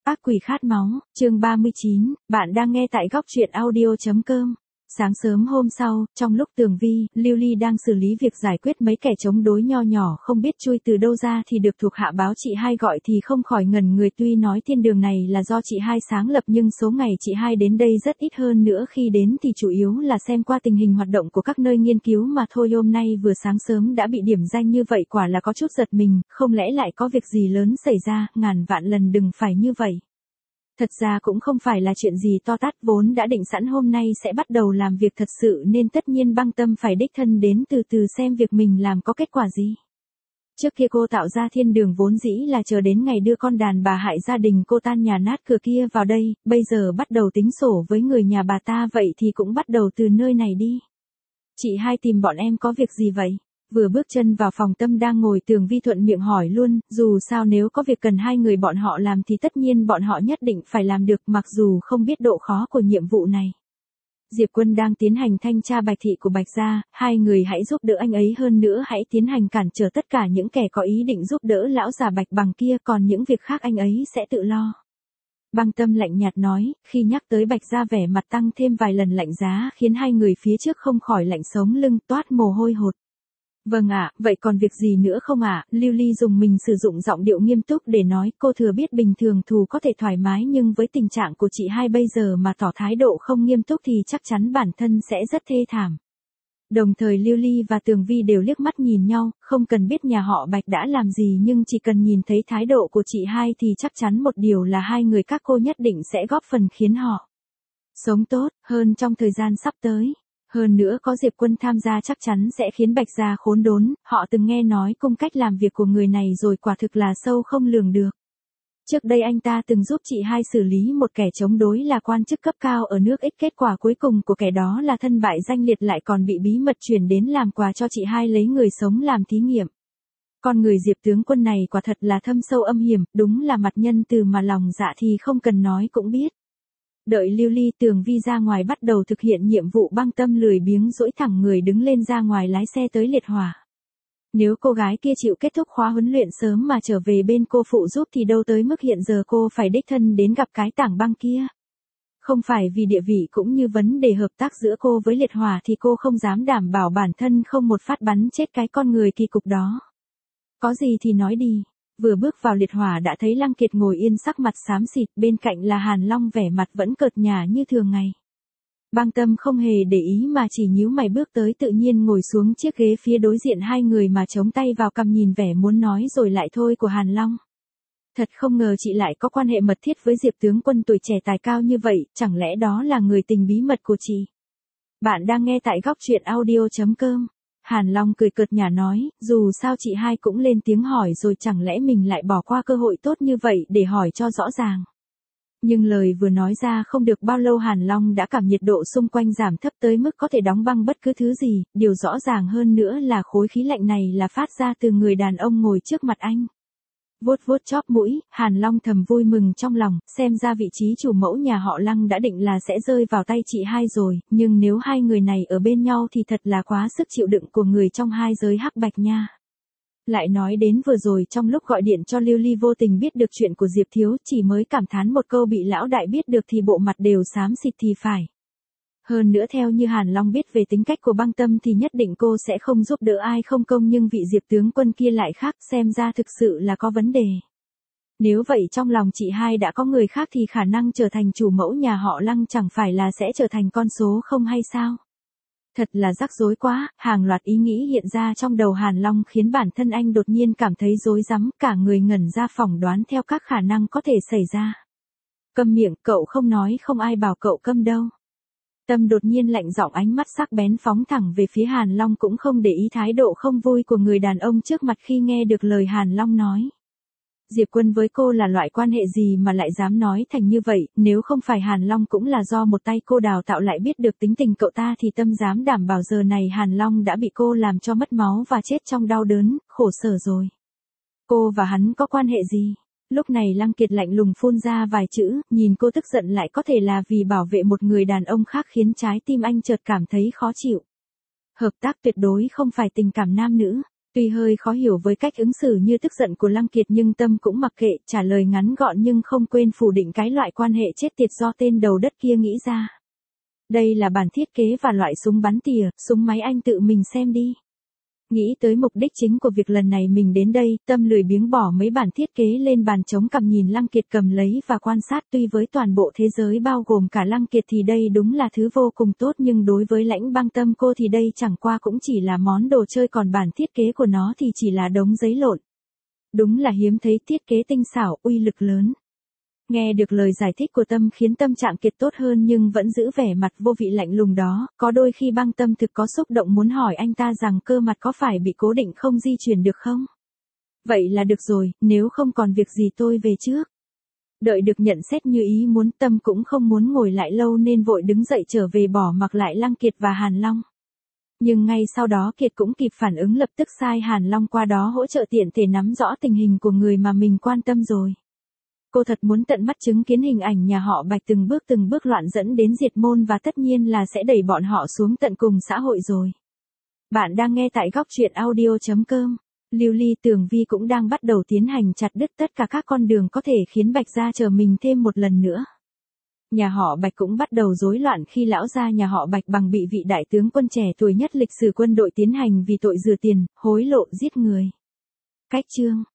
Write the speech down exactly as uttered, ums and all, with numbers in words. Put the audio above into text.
Ác quỷ khát máu, chương ba mươi chín, bạn đang nghe tại góc truyện audio chấm com. Sáng sớm hôm sau, trong lúc Tường Vi, Lưu Ly đang xử lý việc giải quyết mấy kẻ chống đối nho nhỏ không biết chui từ đâu ra thì được thuộc hạ báo chị hai gọi thì không khỏi ngẩn người, tuy nói thiên đường này là do chị hai sáng lập nhưng số ngày chị hai đến đây rất ít, hơn nữa khi đến thì chủ yếu là xem qua tình hình hoạt động của các nơi nghiên cứu mà thôi. Hôm nay vừa sáng sớm đã bị điểm danh như vậy quả là có chút giật mình, không lẽ lại có việc gì lớn xảy ra, ngàn vạn lần đừng phải như vậy. Thật ra cũng không phải là chuyện gì to tát, vốn đã định sẵn hôm nay sẽ bắt đầu làm việc thật sự nên tất nhiên Băng Tâm phải đích thân đến từ từ xem việc mình làm có kết quả gì. Trước kia cô tạo ra thiên đường vốn dĩ là chờ đến ngày đưa con đàn bà hại gia đình cô tan nhà nát cửa kia vào đây, bây giờ bắt đầu tính sổ với người nhà bà ta vậy thì cũng bắt đầu từ nơi này đi. Chị hai tìm bọn em có việc gì vậy? Vừa bước chân vào phòng Tâm đang ngồi, Tường Vi thuận miệng hỏi luôn, dù sao nếu có việc cần hai người bọn họ làm thì tất nhiên bọn họ nhất định phải làm được, mặc dù không biết độ khó của nhiệm vụ này. Diệp Quân đang tiến hành thanh tra Bạch thị của Bạch gia, hai người hãy giúp đỡ anh ấy, hơn nữa hãy tiến hành cản trở tất cả những kẻ có ý định giúp đỡ lão già Bạch bằng kia, còn những việc khác anh ấy sẽ tự lo. Băng Tâm lạnh nhạt nói, khi nhắc tới Bạch gia vẻ mặt tăng thêm vài lần lạnh giá khiến hai người phía trước không khỏi lạnh sống lưng, toát mồ hôi hột. Vâng ạ, vậy còn việc gì nữa không ạ? Lưu Ly dùng mình sử dụng giọng điệu nghiêm túc để nói, cô thừa biết bình thường thù có thể thoải mái nhưng với tình trạng của chị hai bây giờ mà tỏ thái độ không nghiêm túc thì chắc chắn bản thân sẽ rất thê thảm. Đồng thời Lưu Ly và Tường Vi đều liếc mắt nhìn nhau, không cần biết nhà họ Bạch đã làm gì nhưng chỉ cần nhìn thấy thái độ của chị hai thì chắc chắn một điều là hai người các cô nhất định sẽ góp phần khiến họ sống tốt hơn trong thời gian sắp tới. Hơn nữa có Diệp Quân tham gia chắc chắn sẽ khiến Bạch gia khốn đốn, họ từng nghe nói cung cách làm việc của người này rồi, quả thực là sâu không lường được. Trước đây anh ta từng giúp chị hai xử lý một kẻ chống đối là quan chức cấp cao ở nước X, kết quả cuối cùng của kẻ đó là thân bại danh liệt, lại còn bị bí mật chuyển đến làm quà cho chị hai lấy người sống làm thí nghiệm. Con người Diệp tướng quân này quả thật là thâm sâu âm hiểm, đúng là mặt nhân từ mà lòng dạ thì không cần nói cũng biết. Đợi Lưu Ly, Tường Vi ra ngoài bắt đầu thực hiện nhiệm vụ, Băng Tâm lười biếng duỗi thẳng người đứng lên ra ngoài lái xe tới liệt hỏa. Nếu cô gái kia chịu kết thúc khóa huấn luyện sớm mà trở về bên cô phụ giúp thì đâu tới mức hiện giờ cô phải đích thân đến gặp cái tảng băng kia. Không phải vì địa vị cũng như vấn đề hợp tác giữa cô với liệt hỏa thì cô không dám đảm bảo bản thân không một phát bắn chết cái con người kỳ cục đó. Có gì thì nói đi. Vừa bước vào liệt hỏa đã thấy Lăng Kiệt ngồi yên sắc mặt xám xịt, bên cạnh là Hàn Long vẻ mặt vẫn cợt nhả như thường ngày. Băng Tâm không hề để ý mà chỉ nhíu mày bước tới, tự nhiên ngồi xuống chiếc ghế phía đối diện hai người mà chống tay vào cằm nhìn vẻ muốn nói rồi lại thôi của Hàn Long. Thật không ngờ chị lại có quan hệ mật thiết với Diệp tướng quân tuổi trẻ tài cao như vậy, chẳng lẽ đó là người tình bí mật của chị? Bạn đang nghe tại góc truyện audio chấm com. Hàn Long cười cợt nhả nói, dù sao chị hai cũng lên tiếng hỏi rồi, chẳng lẽ mình lại bỏ qua cơ hội tốt như vậy để hỏi cho rõ ràng. Nhưng lời vừa nói ra không được bao lâu Hàn Long đã cảm nhiệt độ xung quanh giảm thấp tới mức có thể đóng băng bất cứ thứ gì, điều rõ ràng hơn nữa là khối khí lạnh này là phát ra từ người đàn ông ngồi trước mặt anh. Vuốt vuốt chóp mũi, Hàn Long thầm vui mừng trong lòng, xem ra vị trí chủ mẫu nhà họ Lăng đã định là sẽ rơi vào tay chị hai rồi, nhưng nếu hai người này ở bên nhau thì thật là quá sức chịu đựng của người trong hai giới hắc bạch nha. Lại nói đến vừa rồi trong lúc gọi điện cho Lưu Ly vô tình biết được chuyện của Diệp Thiếu, chỉ mới cảm thán một câu bị lão đại biết được thì bộ mặt đều xám xịt thì phải. Hơn nữa theo như Hàn Long biết về tính cách của Băng Tâm thì nhất định cô sẽ không giúp đỡ ai không công, nhưng vị Diệp tướng quân kia lại khác, xem ra thực sự là có vấn đề. Nếu vậy trong lòng chị hai đã có người khác thì khả năng trở thành chủ mẫu nhà họ Lăng chẳng phải là sẽ trở thành con số không hay sao? Thật là rắc rối quá, hàng loạt ý nghĩ hiện ra trong đầu Hàn Long khiến bản thân anh đột nhiên cảm thấy rối rắm, cả người ngẩn ra phỏng đoán theo các khả năng có thể xảy ra. Câm miệng, cậu không nói không ai bảo cậu câm đâu. Tâm đột nhiên lạnh giọng, ánh mắt sắc bén phóng thẳng về phía Hàn Long, cũng không để ý thái độ không vui của người đàn ông trước mặt khi nghe được lời Hàn Long nói. Diệp Quân với cô là loại quan hệ gì mà lại dám nói thành như vậy, nếu không phải Hàn Long cũng là do một tay cô đào tạo lại biết được tính tình cậu ta thì Tâm dám đảm bảo giờ này Hàn Long đã bị cô làm cho mất máu và chết trong đau đớn, khổ sở rồi. Cô và hắn có quan hệ gì? Lúc này Lăng Kiệt lạnh lùng phun ra vài chữ, nhìn cô tức giận lại có thể là vì bảo vệ một người đàn ông khác khiến trái tim anh chợt cảm thấy khó chịu. Hợp tác tuyệt đối không phải tình cảm nam nữ. Tuy hơi khó hiểu với cách ứng xử như tức giận của Lăng Kiệt nhưng Tâm cũng mặc kệ, trả lời ngắn gọn nhưng không quên phủ định cái loại quan hệ chết tiệt do tên đầu đất kia nghĩ ra. Đây là bản thiết kế và loại súng bắn tỉa, súng máy anh tự mình xem đi. Nghĩ tới mục đích chính của việc lần này mình đến đây, Tâm lười biếng bỏ mấy bản thiết kế lên bàn chống cằm nhìn Lăng Kiệt cầm lấy và quan sát. Tuy với toàn bộ thế giới bao gồm cả Lăng Kiệt thì đây đúng là thứ vô cùng tốt, nhưng đối với Lãnh Băng Tâm cô thì đây chẳng qua cũng chỉ là món đồ chơi, còn bản thiết kế của nó thì chỉ là đống giấy lộn. Đúng là hiếm thấy thiết kế tinh xảo, uy lực lớn. Nghe được lời giải thích của Tâm khiến tâm trạng Kiệt tốt hơn nhưng vẫn giữ vẻ mặt vô vị lạnh lùng đó, có đôi khi Băng Tâm thực có xúc động muốn hỏi anh ta rằng cơ mặt có phải bị cố định không di chuyển được không? Vậy là được rồi, nếu không còn việc gì tôi về trước. Đợi được nhận xét như ý muốn, Tâm cũng không muốn ngồi lại lâu nên vội đứng dậy trở về bỏ mặc lại Lăng Kiệt và Hàn Long. Nhưng ngay sau đó Kiệt cũng kịp phản ứng, lập tức sai Hàn Long qua đó hỗ trợ tiện thể nắm rõ tình hình của người mà mình quan tâm rồi. Cô thật muốn tận mắt chứng kiến hình ảnh nhà họ Bạch từng bước từng bước loạn dẫn đến diệt môn và tất nhiên là sẽ đẩy bọn họ xuống tận cùng xã hội rồi. Bạn đang nghe tại góc truyện audio chấm com. Lưu Ly Tường Vi cũng đang bắt đầu tiến hành chặt đứt tất cả các con đường có thể khiến Bạch gia chờ mình thêm một lần nữa. Nhà họ Bạch cũng bắt đầu rối loạn khi lão gia nhà họ Bạch bằng bị vị đại tướng quân trẻ tuổi nhất lịch sử quân đội tiến hành vì tội rửa tiền, hối lộ, giết người. Cách chương